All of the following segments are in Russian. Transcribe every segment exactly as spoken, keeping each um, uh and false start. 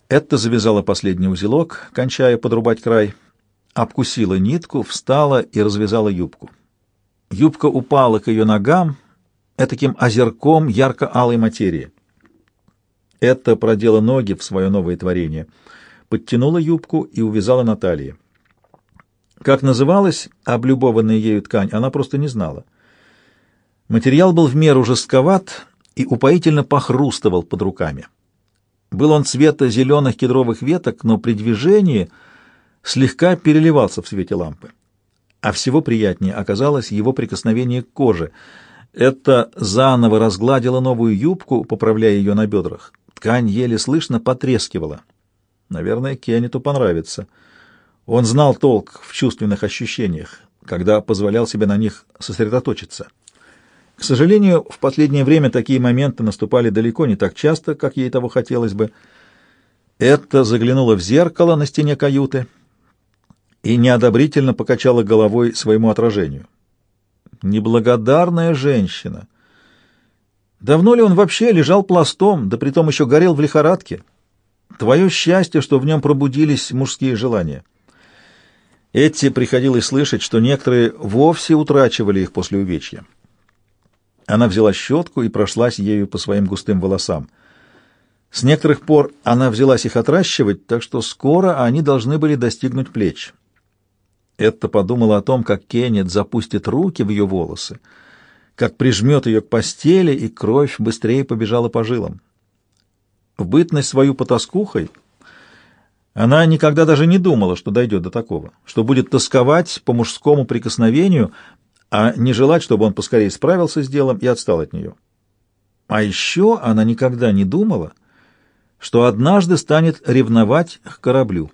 Это завязала последний узелок, кончая подрубать край, обкусила нитку, встала и развязала юбку. Юбка упала к ее ногам этаким озерком ярко-алой материи. Это продела ноги в свое новое творение, подтянула юбку и увязала на талии. Как называлась облюбованная ею ткань, она просто не знала. Материал был в меру жестковат и упоительно похрустывал под руками. Был он цвета зеленых кедровых веток, но при движении слегка переливался в свете лампы. А всего приятнее оказалось его прикосновение к коже. Это заново разгладило новую юбку, поправляя ее на бедрах. Ткань еле слышно потрескивала. Наверное, Кеннету понравится. Он знал толк в чувственных ощущениях, когда позволял себе на них сосредоточиться. К сожалению, в последнее время такие моменты наступали далеко не так часто, как ей того хотелось бы. Это заглянула в зеркало на стене каюты и неодобрительно покачала головой своему отражению. Неблагодарная женщина! Давно ли он вообще лежал пластом, да притом еще горел в лихорадке? Твое счастье, что в нем пробудились мужские желания. Этти приходилось слышать, что некоторые вовсе утрачивали их после увечья. Она взяла щетку и прошлась ею по своим густым волосам. С некоторых пор она взялась их отращивать, так что скоро они должны были достигнуть плеч. Этта подумала о том, как Кеннет запустит руки в ее волосы, как прижмет ее к постели, и кровь быстрее побежала по жилам. В бытность свою потаскухой она никогда даже не думала, что дойдет до такого, что будет тосковать по мужскому прикосновению, а не желать, чтобы он поскорее справился с делом и отстал от нее. А еще она никогда не думала, что однажды станет ревновать к кораблю.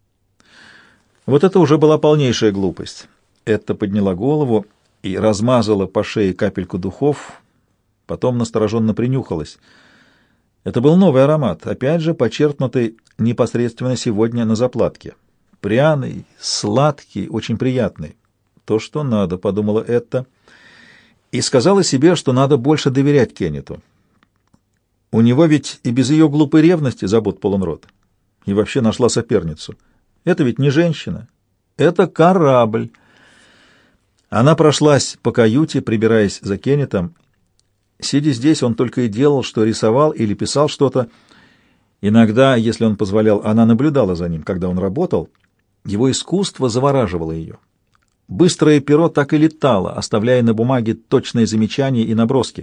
Вот это уже была полнейшая глупость. Эта подняла голову и размазала по шее капельку духов, потом настороженно принюхалась. Это был новый аромат, опять же почерпнутый непосредственно сегодня на заплатке. Пряный, сладкий, очень приятный. То, что надо, — подумала Этта, и сказала себе, что надо больше доверять Кеннету. У него ведь и без ее глупой ревности забот полон рот. И вообще нашла соперницу. Это ведь не женщина, это корабль. Она прошлась по каюте, прибираясь за Кеннетом. Сидя здесь, он только и делал, что рисовал или писал что-то. Иногда, если он позволял, она наблюдала за ним, когда он работал. Его искусство завораживало ее. Быстрое перо так и летало, оставляя на бумаге точные замечания и наброски.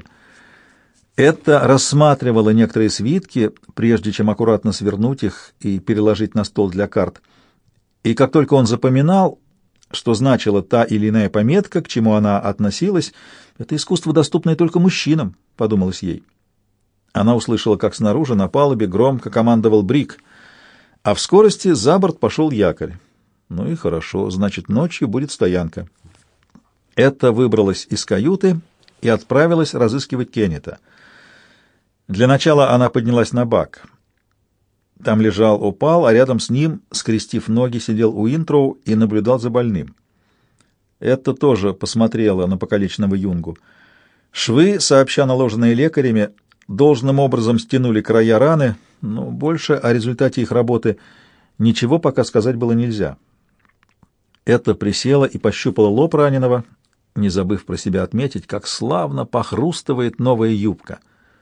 Это рассматривала некоторые свитки, прежде чем аккуратно свернуть их и переложить на стол для карт. И как только он запоминал, что значила та или иная пометка, к чему она относилась, это искусство, доступное только мужчинам, — подумалось ей. Она услышала, как снаружи на палубе громко командовал Брик, а в скорости за борт пошел якорь. Ну и хорошо, значит, ночью будет стоянка. Эта выбралась из каюты и отправилась разыскивать Кеннета. Для начала она поднялась на бак. Там лежал Опал, а рядом с ним, скрестив ноги, сидел Уинтроу и наблюдал за больным. Это тоже посмотрела на покалеченного юнгу. Швы, сообща наложенные лекарями, должным образом стянули края раны, но больше о результате их работы ничего пока сказать было нельзя. Это присела и пощупала лоб раненого, не забыв про себя отметить, как славно похрустывает новая юбка.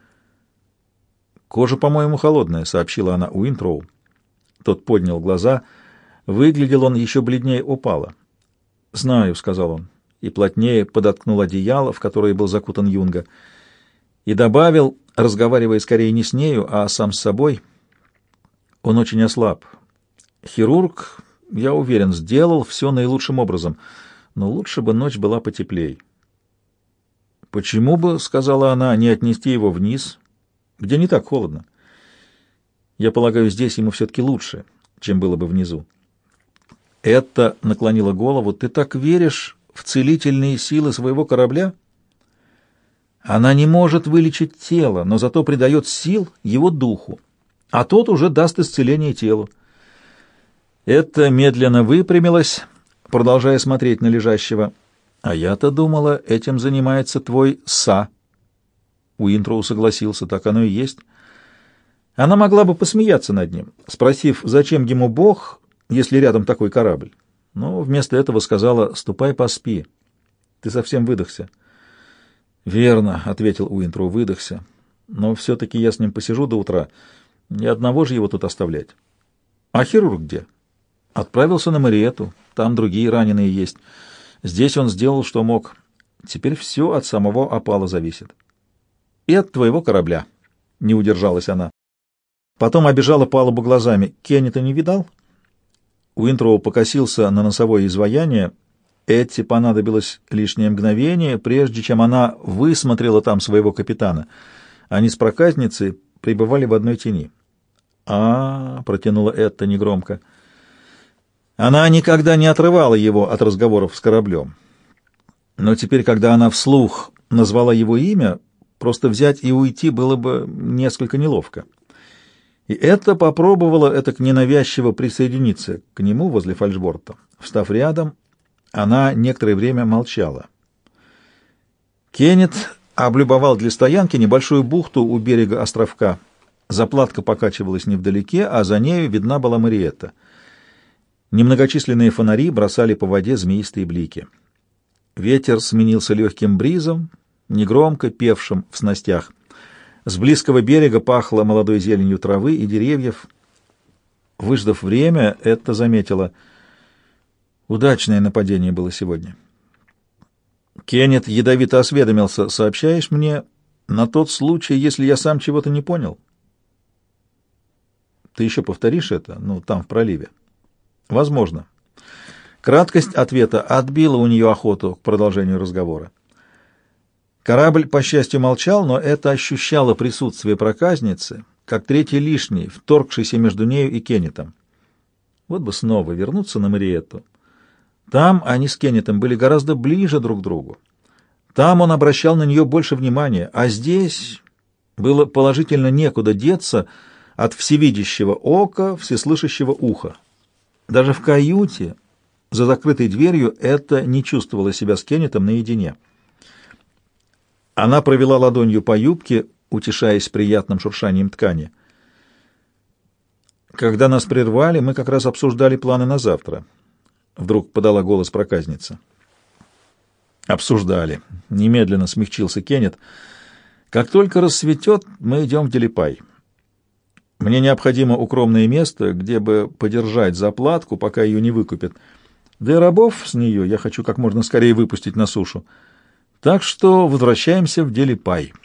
«Кожа, по-моему, холодная», — сообщила она Уинтроу. Тот поднял глаза. Выглядел он еще бледнее Опала. «Знаю», — сказал он, и плотнее подоткнул одеяло, в которое был закутан юнга, и добавил, разговаривая скорее не с нею, а сам с собой: «Он очень ослаб. Хирург, я уверен, сделал все наилучшим образом, но лучше бы ночь была потеплей». «Почему бы, — сказала она, — не отнести его вниз, где не так холодно? Я полагаю, здесь ему все-таки лучше, чем было бы внизу». Это наклонила голову. «Ты так веришь в целительные силы своего корабля? Она не может вылечить тело, но зато придает сил его духу, а тот уже даст исцеление телу». Это медленно выпрямилась, продолжая смотреть на лежащего. «А я-то думала, этим занимается твой Са». Уинтроу согласился, так оно и есть. Она могла бы посмеяться над ним, спросив, зачем ему Бог, если рядом такой корабль. Но вместо этого сказала: «Ступай, поспи. Ты совсем выдохся». «Верно», — ответил Уинтроу, — «выдохся. Но все-таки я с ним посижу до утра. Ни одного же его тут оставлять». «А хирург где?» «Отправился на Мариетту. Там другие раненые есть. Здесь он сделал, что мог. Теперь все от самого опала зависит». «И от твоего корабля», — не удержалась она. Потом обежала палубу глазами. «Кенни-то не видал?» Уинтроу покосился на носовое изваяние. Этти понадобилось лишнее мгновение, прежде чем она высмотрела там своего капитана. Они с проказницей пребывали в одной тени. а, протянула Этта негромко. Она никогда не отрывала его от разговоров с кораблем. Но теперь, когда она вслух назвала его имя, просто взять и уйти было бы несколько неловко. И Этта попробовала этак ненавязчиво присоединиться к нему возле фальшборта. Встав рядом, она некоторое время молчала. Кеннет облюбовал для стоянки небольшую бухту у берега островка. Заплатка покачивалась невдалеке, а за нею видна была Мариетта. Немногочисленные фонари бросали по воде змеистые блики. Ветер сменился легким бризом, негромко певшим в снастях. С близкого берега пахло молодой зеленью травы и деревьев. Выждав время, Этта заметила: удачное нападение было сегодня. Кеннет ядовито осведомился: сообщаешь мне на тот случай, если я сам чего-то не понял? Ты еще повторишь это? Ну, там, в проливе. Возможно. Краткость ответа отбила у нее охоту к продолжению разговора. Корабль, по счастью, молчал, но это ощущало присутствие проказницы, как третий лишний, вторгшийся между нею и Кеннетом. Вот бы снова вернуться на Мариетту. Там они с Кеннетом были гораздо ближе друг к другу. Там он обращал на нее больше внимания, а здесь было положительно некуда деться от всевидящего ока, всеслышащего уха. Даже в каюте, за закрытой дверью, это не чувствовала себя с Кеннетом наедине. Она провела ладонью по юбке, утешаясь приятным шуршанием ткани. «Когда нас прервали, мы как раз обсуждали планы на завтра», — вдруг подала голос проказница. «Обсуждали», — немедленно смягчился Кеннет. «Как только рассветет, мы идем в Делипай. Мне необходимо укромное место, где бы подержать заплатку, пока ее не выкупят. Да и рабов с нее я хочу как можно скорее выпустить на сушу. Так что возвращаемся в Делипай».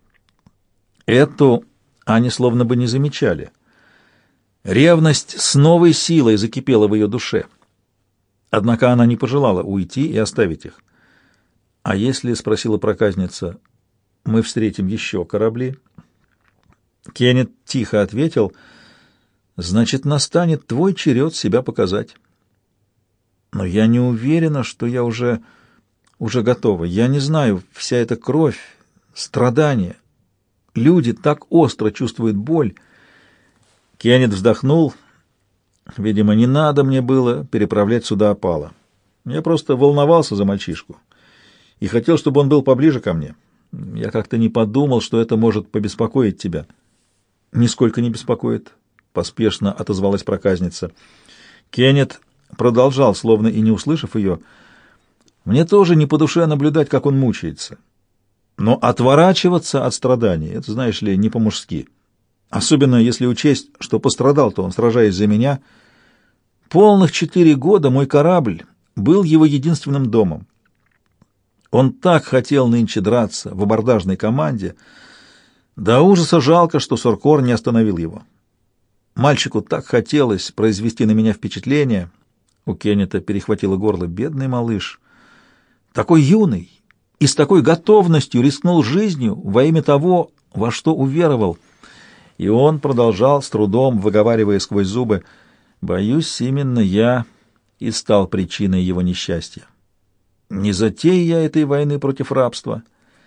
Эту они словно бы не замечали. Ревность с новой силой закипела в ее душе. Однако она не пожелала уйти и оставить их. «А если, — спросила проказница, — мы встретим еще корабли?» Кеннет тихо ответил: «Значит, настанет твой черед себя показать». «Но я не уверена, что я уже... уже готова. Я не знаю, вся эта кровь, страдания. Люди так остро чувствуют боль». Кеннет вздохнул. «Видимо, не надо мне было переправлять сюда опала. Я просто волновался за мальчишку и хотел, чтобы он был поближе ко мне. Я как-то не подумал, что это может побеспокоить тебя». «Нисколько не беспокоит», — поспешно отозвалась проказница. Кеннет продолжал, словно и не услышав ее: «Мне тоже не по душе наблюдать, как он мучается. Но отворачиваться от страданий — это, знаешь ли, не по-мужски. Особенно если учесть, что пострадал-то он, сражаясь за меня. Полных четыре года мой корабль был его единственным домом. Он так хотел нынче драться в абордажной команде. До ужаса жалко, что Соркор не остановил его. Мальчику так хотелось произвести на меня впечатление». У Кеннета перехватило горло. «Бедный малыш. Такой юный и с такой готовностью рискнул жизнью во имя того, во что уверовал». И он продолжал, с трудом выговаривая сквозь зубы: «Боюсь, именно я и стал причиной его несчастья. Не затея я этой войны против рабства».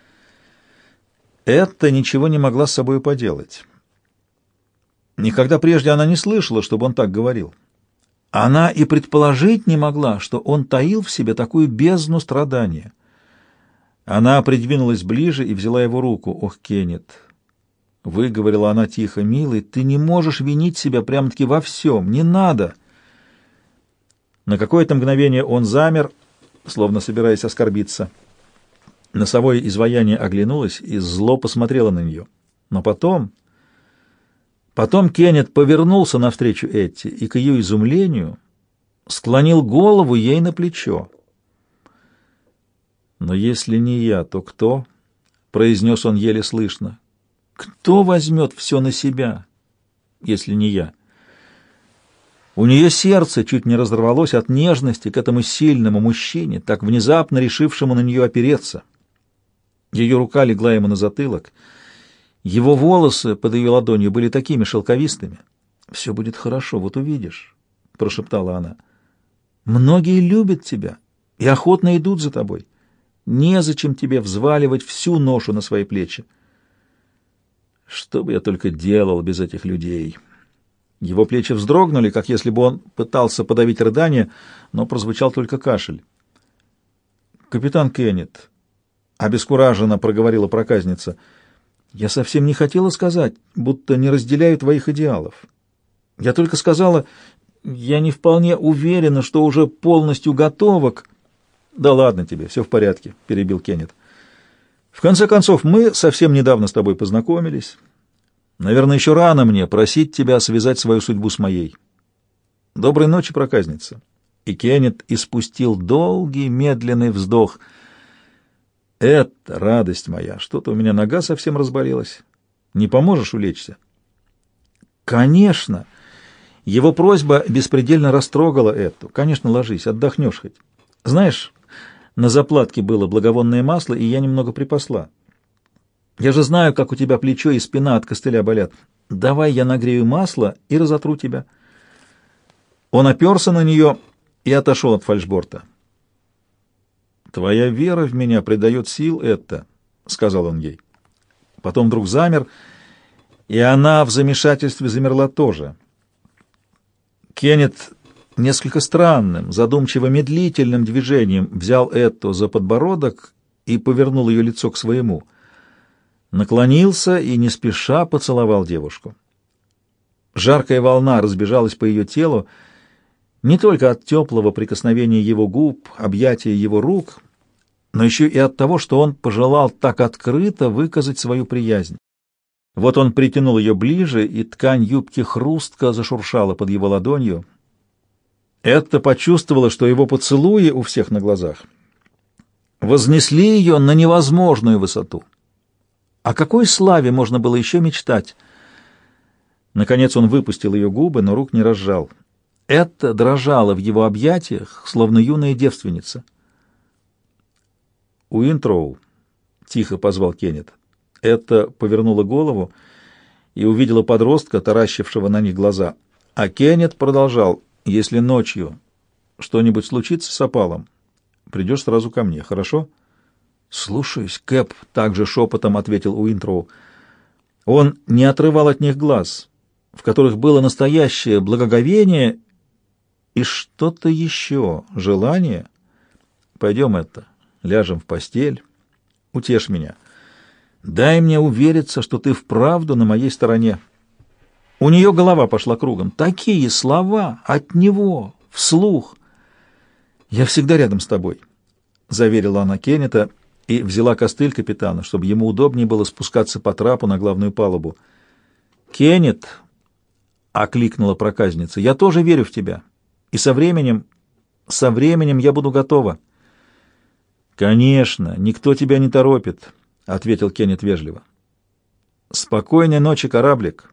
Это ничего не могла с собой поделать. Никогда прежде она не слышала, чтобы он так говорил. Она и предположить не могла, что он таил в себе такую бездну страдания. Она придвинулась ближе и взяла его руку. «Ох, Кеннет, — выговорила она тихо. «Милый, ты не можешь винить себя прямо-таки во всем. Не надо!» На какое-то мгновение он замер, словно собираясь оскорбиться. Носовое изваяние оглянулось и зло посмотрело на нее. Но потом... Потом Кеннет повернулся навстречу Этти и, к ее изумлению, склонил голову ей на плечо. «Но если не я, то кто?» — произнес он еле слышно. «Кто возьмет все на себя, если не я?» У нее сердце чуть не разорвалось от нежности к этому сильному мужчине, так внезапно решившему на нее опереться. Ее рука легла ему на затылок. Его волосы под ее ладонью были такими шелковистыми. «Все будет хорошо, вот увидишь», — прошептала она. «Многие любят тебя и охотно идут за тобой. Незачем тебе взваливать всю ношу на свои плечи». «Что бы я только делал без этих людей?» Его плечи вздрогнули, как если бы он пытался подавить рыдание, но прозвучал только кашель. «Капитан Кеннет», — обескураженно проговорила проказница, — «я совсем не хотела сказать, будто не разделяю твоих идеалов. Я только сказала, я не вполне уверена, что уже полностью готова к...» «Да ладно тебе, все в порядке», — перебил Кеннет. «В конце концов, мы совсем недавно с тобой познакомились. Наверное, еще рано мне просить тебя связать свою судьбу с моей. Доброй ночи, проказница». И Кеннет испустил долгий, медленный вздох. «Это радость моя! Что-то у меня нога совсем разболелась. Не поможешь улечься?» «Конечно!» Его просьба беспредельно растрогала Эту. «Конечно, ложись, отдохнешь хоть. Знаешь, на заплатке было благовонное масло, и я немного припасла. Я же знаю, как у тебя плечо и спина от костыля болят. Давай я нагрею масло и разотру тебя». Он оперся на нее и отошел от фальшборта. «Твоя вера в меня придает сил, это», — сказал он ей. Потом вдруг замер, и она в замешательстве замерла тоже. Кеннет несколько странным, задумчиво-медлительным движением взял Эту за подбородок и повернул ее лицо к своему. Наклонился и не спеша поцеловал девушку. Жаркая волна разбежалась по ее телу, не только от теплого прикосновения его губ, объятия его рук, но еще и от того, что он пожелал так открыто выказать свою приязнь. Вот он притянул ее ближе, и ткань юбки хрустко зашуршала под его ладонью. Этта почувствовала, что его поцелуи у всех на глазах вознесли ее на невозможную высоту. О какой славе можно было еще мечтать? Наконец он выпустил ее губы, но рук не разжал. Этта дрожала в его объятиях, словно юная девственница. «Уинтроу», — тихо позвал Кеннет. Этта повернула голову и увидела подростка, таращившего на них глаза. А Кеннет продолжал: «Если ночью что-нибудь случится с опалом, придешь сразу ко мне, хорошо?» «Слушаюсь, Кэп», — также шепотом ответил Уинтроу. Он не отрывал от них глаз, в которых было настоящее благоговение и что-то еще, желание. «Пойдем, это, ляжем в постель, утешь меня. Дай мне увериться, что ты вправду на моей стороне». У нее голова пошла кругом. Такие слова от него, вслух. «Я всегда рядом с тобой», — заверила она Кеннета и взяла костыль капитана, чтобы ему удобнее было спускаться по трапу на главную палубу. «Кеннет», — окликнула проказница, — «я тоже верю в тебя. И со временем, со временем я буду готова». «Конечно, никто тебя не торопит», — ответил Кеннет вежливо. «Спокойной ночи, кораблик».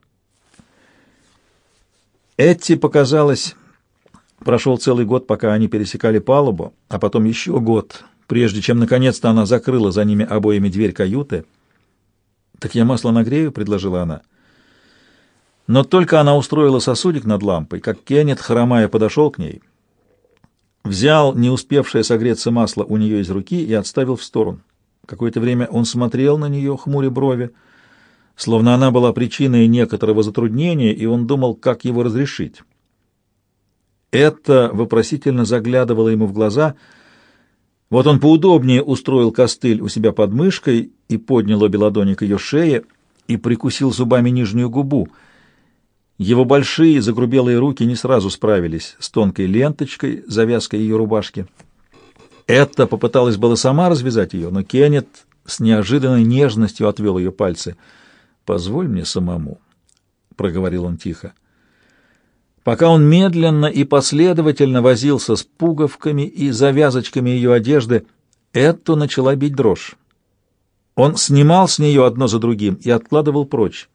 Этти показалось, прошел целый год, пока они пересекали палубу, а потом еще год, прежде чем наконец-то она закрыла за ними обоими дверь каюты. «Так я масло нагрею», — предложила она. Но только она устроила сосудик над лампой, как Кеннет, хромая, подошел к ней, взял не успевшее согреться масло у нее из руки и отставил в сторону. Какое-то время он смотрел на нее, хмуря брови, словно она была причиной некоторого затруднения, и он думал, как его разрешить. Это вопросительно заглядывало ему в глаза. Вот он поудобнее устроил костыль у себя под мышкой и поднял обе ладони к ее шее, и прикусил зубами нижнюю губу. Его большие загрубелые руки не сразу справились с тонкой ленточкой, завязкой ее рубашки. Этта попыталась было сама развязать ее, но Кеннет с неожиданной нежностью отвел ее пальцы. «Позволь мне самому», — проговорил он тихо. Пока он медленно и последовательно возился с пуговками и завязочками ее одежды, Эту начала бить дрожь. Он снимал с нее одно за другим и откладывал прочь.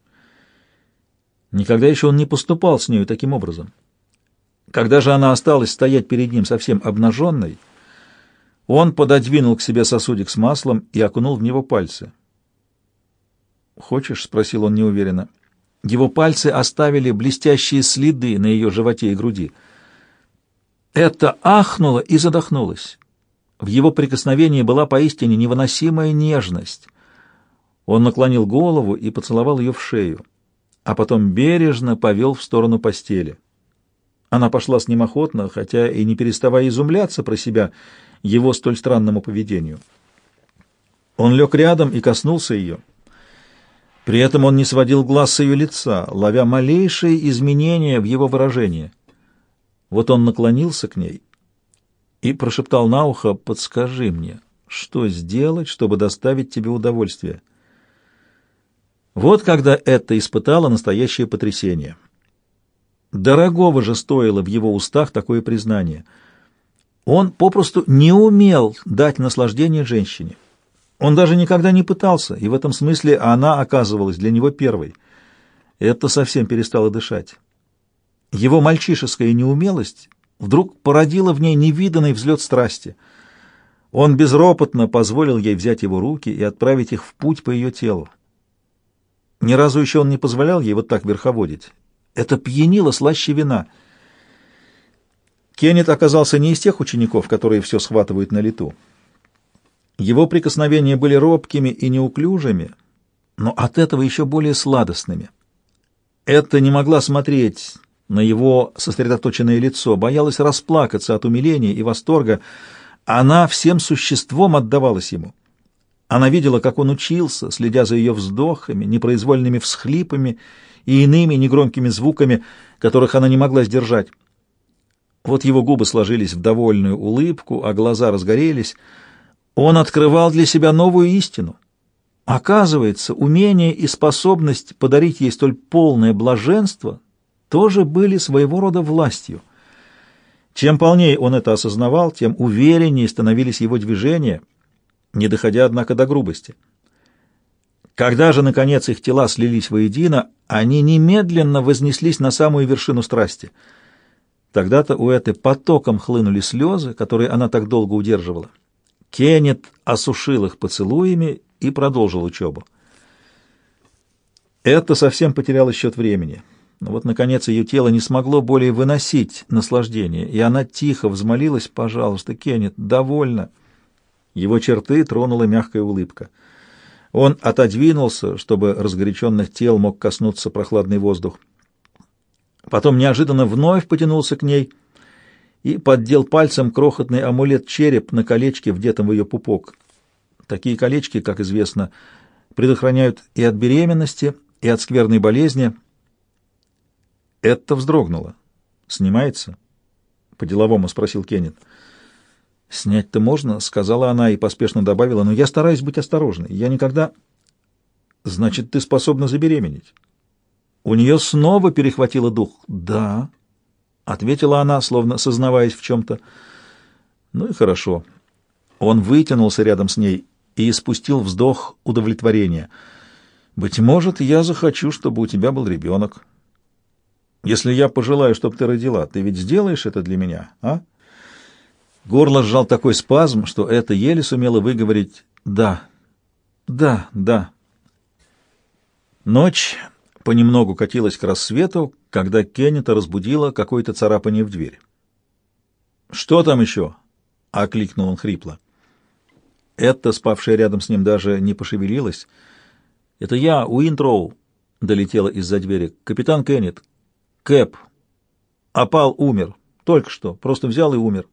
Никогда еще он не поступал с нею таким образом. Когда же она осталась стоять перед ним совсем обнаженной, он пододвинул к себе сосудик с маслом и окунул в него пальцы. «Хочешь?» — спросил он неуверенно. Его пальцы оставили блестящие следы на ее животе и груди. Это ахнуло и задохнулось. В его прикосновении была поистине невыносимая нежность. Он наклонил голову и поцеловал ее в шею, а потом бережно повел в сторону постели. Она пошла с ним охотно, хотя и не переставая изумляться про себя его столь странному поведению. Он лег рядом и коснулся ее. При этом он не сводил глаз с ее лица, ловя малейшие изменения в его выражении. Вот он наклонился к ней и прошептал на ухо: «Подскажи мне, что сделать, чтобы доставить тебе удовольствие?» Вот когда это испытало настоящее потрясение. Дорогого же стоило в его устах такое признание. Он попросту не умел дать наслаждение женщине. Он даже никогда не пытался, и в этом смысле она оказывалась для него первой. Это совсем перестало дышать. Его мальчишеская неумелость вдруг породила в ней невиданный взлет страсти. Он безропотно позволил ей взять его руки и отправить их в путь по ее телу. Ни разу еще он не позволял ей вот так верховодить. Это пьянило слаще вина. Кеннет оказался не из тех учеников, которые все схватывают на лету. Его прикосновения были робкими и неуклюжими, но от этого еще более сладостными. Это не могла смотреть на его сосредоточенное лицо, боялась расплакаться от умиления и восторга. Она всем существом отдавалась ему. Она видела, как он учился, следя за ее вздохами, непроизвольными всхлипами и иными негромкими звуками, которых она не могла сдержать. Вот его губы сложились в довольную улыбку, а глаза разгорелись. Он открывал для себя новую истину. Оказывается, умение и способность подарить ей столь полное блаженство тоже были своего рода властью. Чем полнее он это осознавал, тем увереннее становились его движения, не доходя, однако, до грубости. Когда же, наконец, их тела слились воедино, они немедленно вознеслись на самую вершину страсти. Тогда-то у Эты потоком хлынули слезы, которые она так долго удерживала. Кеннет осушил их поцелуями и продолжил учебу. Это совсем потеряло счет времени. Но вот, наконец, ее тело не смогло более выносить наслаждение, и она тихо взмолилась: «Пожалуйста, Кеннет, довольно». Его черты тронула мягкая улыбка. Он отодвинулся, чтобы разгоряченных тел мог коснуться прохладный воздух. Потом неожиданно вновь потянулся к ней и поддел пальцем крохотный амулет-череп на колечке, вдетом в ее пупок. Такие колечки, как известно, предохраняют и от беременности, и от скверной болезни. Это вздрогнуло. «Снимается?» — по-деловому спросил Кеннет. «Снять-то можно», — сказала она и поспешно добавила, — «но я стараюсь быть осторожной. Я никогда...» «Значит, ты способна забеременеть?» У нее снова перехватило дух. «Да», — ответила она, словно сознаваясь в чем-то. «Ну и хорошо». Он вытянулся рядом с ней и испустил вздох удовлетворения. «Быть может, я захочу, чтобы у тебя был ребенок. Если я пожелаю, чтобы ты родила, ты ведь сделаешь это для меня, а?» Горло сжал такой спазм, что это еле сумело выговорить «да, да, да». Ночь понемногу катилась к рассвету, когда Кеннета разбудило какое-то царапание в дверь. «Что там еще?» — окликнул он хрипло. Эта, спавшая рядом с ним, даже не пошевелилась. «Это я, Уинтроу», — долетела из-за двери. «Капитан Кеннет. Кэп. Опал умер. Только что. Просто взял и умер».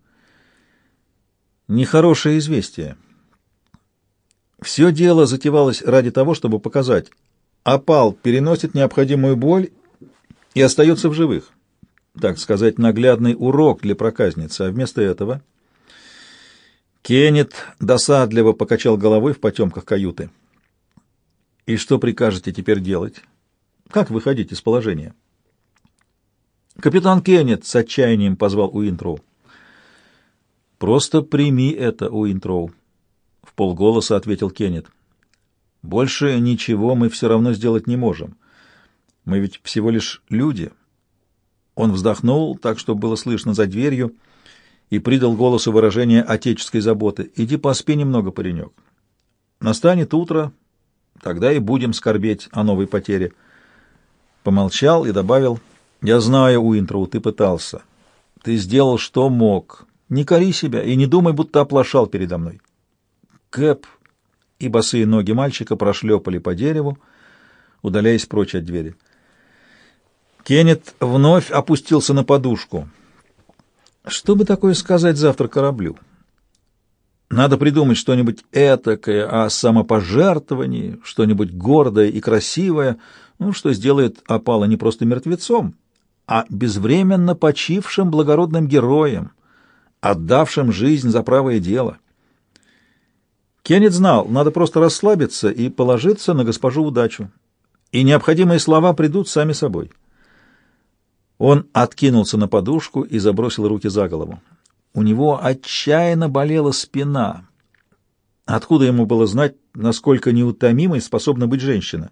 Нехорошее известие. Все дело затевалось ради того, чтобы показать. опал переносит необходимую боль и остается в живых. Так сказать, наглядный урок для проказницы, а вместо этого... Кеннет досадливо покачал головой в потемках каюты. «И что прикажете теперь делать? Как выходить из положения?» «Капитан Кеннет!» — с отчаянием позвал Уинтроу. «Просто прими это, Уинтроу», — в полголоса ответил Кеннет. «Больше ничего мы все равно сделать не можем. Мы ведь всего лишь люди». Он вздохнул так, чтобы было слышно за дверью, и придал голосу выражение отеческой заботы. «Иди поспи немного, паренек. Настанет утро, тогда и будем скорбеть о новой потере». Помолчал и добавил: «Я знаю, Уинтроу, ты пытался. Ты сделал, что мог. Не кори себя и не думай, будто оплошал передо мной». Кэп и босые ноги мальчика прошлепали по дереву, удаляясь прочь от двери. Кеннет вновь опустился на подушку. Что бы такое сказать завтра кораблю? Надо придумать что-нибудь этакое о самопожертвовании, что-нибудь гордое и красивое, ну, что сделает опала не просто мертвецом, а безвременно почившим благородным героем, отдавшим жизнь за правое дело. Кеннет знал, надо просто расслабиться и положиться на госпожу удачу, и необходимые слова придут сами собой. Он откинулся на подушку и забросил руки за голову. У него отчаянно болела спина. Откуда ему было знать, насколько неутомимой способна быть женщина?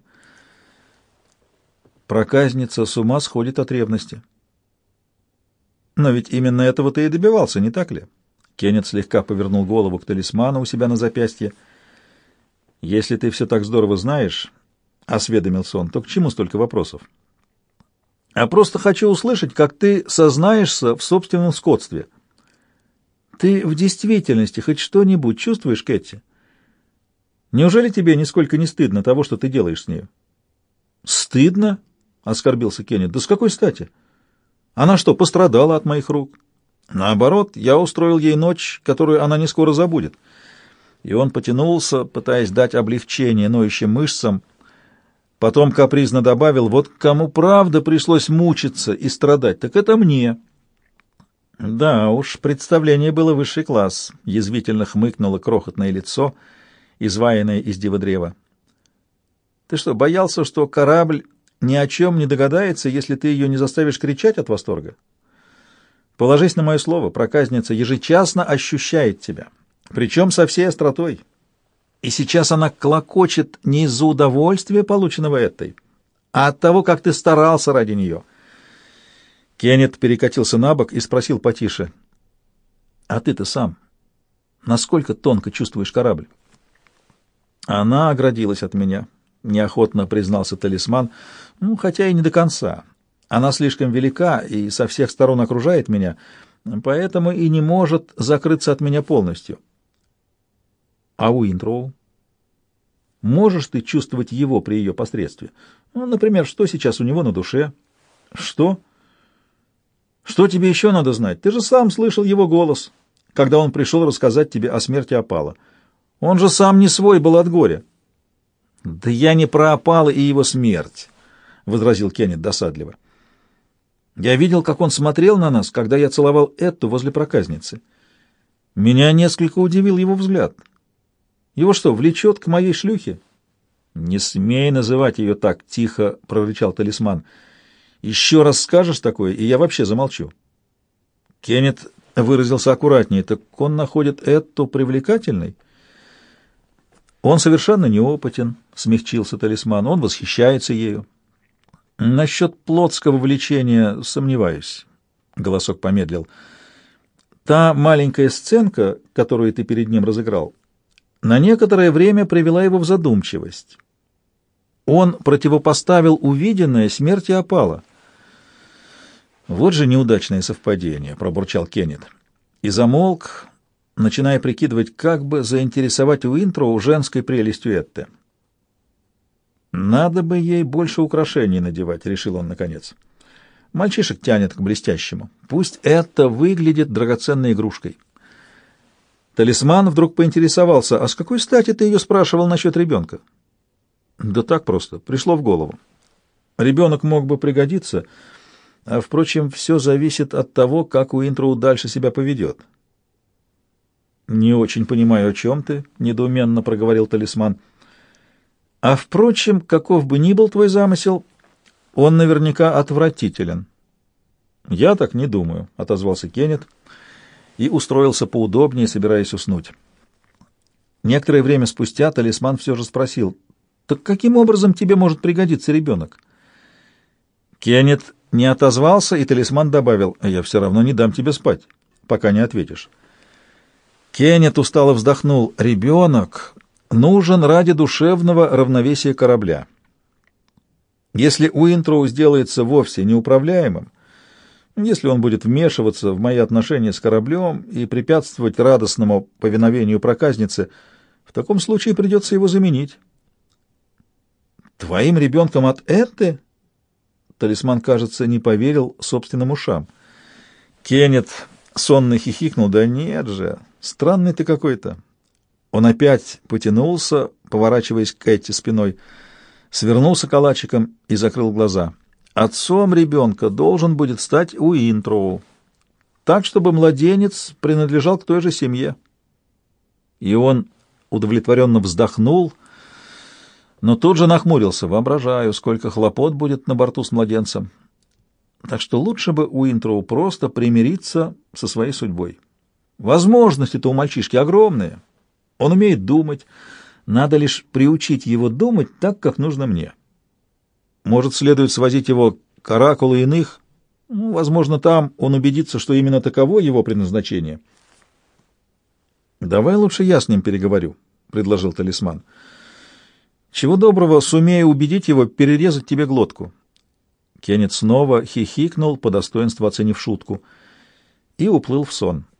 Проказница с ума сходит от ревности. Но ведь именно этого ты и добивался, не так ли? Кеннет слегка повернул голову к талисману у себя на запястье. «Если ты все так здорово знаешь, — осведомился он, — то к чему столько вопросов? А просто хочу услышать, как ты сознаешься в собственном скотстве. Ты в действительности хоть что-нибудь чувствуешь, Кэти? Неужели тебе нисколько не стыдно того, что ты делаешь с нею?» «Стыдно?» — оскорбился Кеннет. «Да с какой стати? Она что, пострадала от моих рук? Наоборот, я устроил ей ночь, которую она не скоро забудет». И он потянулся, пытаясь дать облегчение ноющим мышцам. Потом капризно добавил: «Вот кому правда пришлось мучиться и страдать, так это мне». «Да уж, представление было высший класс», — язвительно хмыкнуло крохотное лицо, изваянное из диводрева. «Ты что, боялся, что корабль ни о чем не догадается, если ты ее не заставишь кричать от восторга? Положись на мое слово, проказница ежечасно ощущает тебя, причем со всей остротой. И сейчас она клокочет не из-за удовольствия, полученного этой, а от того, как ты старался ради нее». Кеннет перекатился на бок и спросил потише: «А ты-то сам насколько тонко чувствуешь корабль?» «Она оградилась от меня», — неохотно признался талисман, — «ну, хотя и не до конца. Она слишком велика и со всех сторон окружает меня, поэтому и не может закрыться от меня полностью». «А Уинтроу? Можешь ты чувствовать его при ее посредстве? Ну, например, что сейчас у него на душе?» «Что? Что тебе еще надо знать? Ты же сам слышал его голос, когда он пришел рассказать тебе о смерти опала. Он же сам не свой был от горя». «Да я не про опала и его смерть», — возразил Кеннет досадливо. «Я видел, как он смотрел на нас, когда я целовал Эту возле проказницы. Меня несколько удивил его взгляд. Его что, влечет к моей шлюхе?» «Не смей называть ее так», — тихо прорычал талисман. «Еще раз скажешь такое, и я вообще замолчу». Кеннет выразился аккуратнее. «Так он находит Эту привлекательной?» «Он совершенно неопытен», — смягчился талисман. «Он восхищается ею». «Насчет плотского влечения сомневаюсь», — голосок помедлил. «Та маленькая сценка, которую ты перед ним разыграл, на некоторое время привела его в задумчивость. Он противопоставил увиденное смерти опала». «Вот же неудачное совпадение», — пробурчал Кеннет. И замолк, начиная прикидывать, как бы заинтересовать Уинтроу женской прелестью Этты. «Надо бы ей больше украшений надевать», — решил он наконец. «Мальчишек тянет к блестящему. Пусть это выглядит драгоценной игрушкой». Талисман вдруг поинтересовался: «А с какой стати ты ее спрашивал насчет ребенка?» Да так просто, пришло в голову. Ребенок мог бы пригодиться, а, впрочем, все зависит от того, как Уинтроу дальше себя поведет. «Не очень понимаю, о чем ты», — недоуменно проговорил Талисман. «А, впрочем, каков бы ни был твой замысел, он наверняка отвратителен». «Я так не думаю», — отозвался Кеннет и устроился поудобнее, собираясь уснуть. Некоторое время спустя Талисман все же спросил: «Так каким образом тебе может пригодиться ребенок?» Кеннет не отозвался, и Талисман добавил: «Я все равно не дам тебе спать, пока не ответишь». Кеннет устало вздохнул. «Ребенок нужен ради душевного равновесия корабля. Если Уинтроу сделается вовсе неуправляемым, если он будет вмешиваться в мои отношения с кораблем и препятствовать радостному повиновению проказницы, в таком случае придется его заменить». «Твоим ребенком от Этты?» Талисман, кажется, не поверил собственным ушам. Кеннет сонно хихикнул. «Да нет же, странный ты какой-то». Он опять потянулся, поворачиваясь к Этти спиной, свернулся калачиком и закрыл глаза. «Отцом ребенка должен будет стать Уинтроу, так, чтобы младенец принадлежал к той же семье». И он удовлетворенно вздохнул, но тут же нахмурился. «Воображаю, сколько хлопот будет на борту с младенцем. Так что лучше бы Уинтроу просто примириться со своей судьбой. Возможности-то у мальчишки огромные. Он умеет думать. Надо лишь приучить его думать так, как нужно мне. Может, следует свозить его к оракулу иных? Ну, возможно, там он убедится, что именно таково его предназначение». «Давай лучше я с ним переговорю», — предложил Талисман. «Чего доброго, сумею убедить его перерезать тебе глотку». Кеннет снова хихикнул, по достоинству оценив шутку, и уплыл в сон.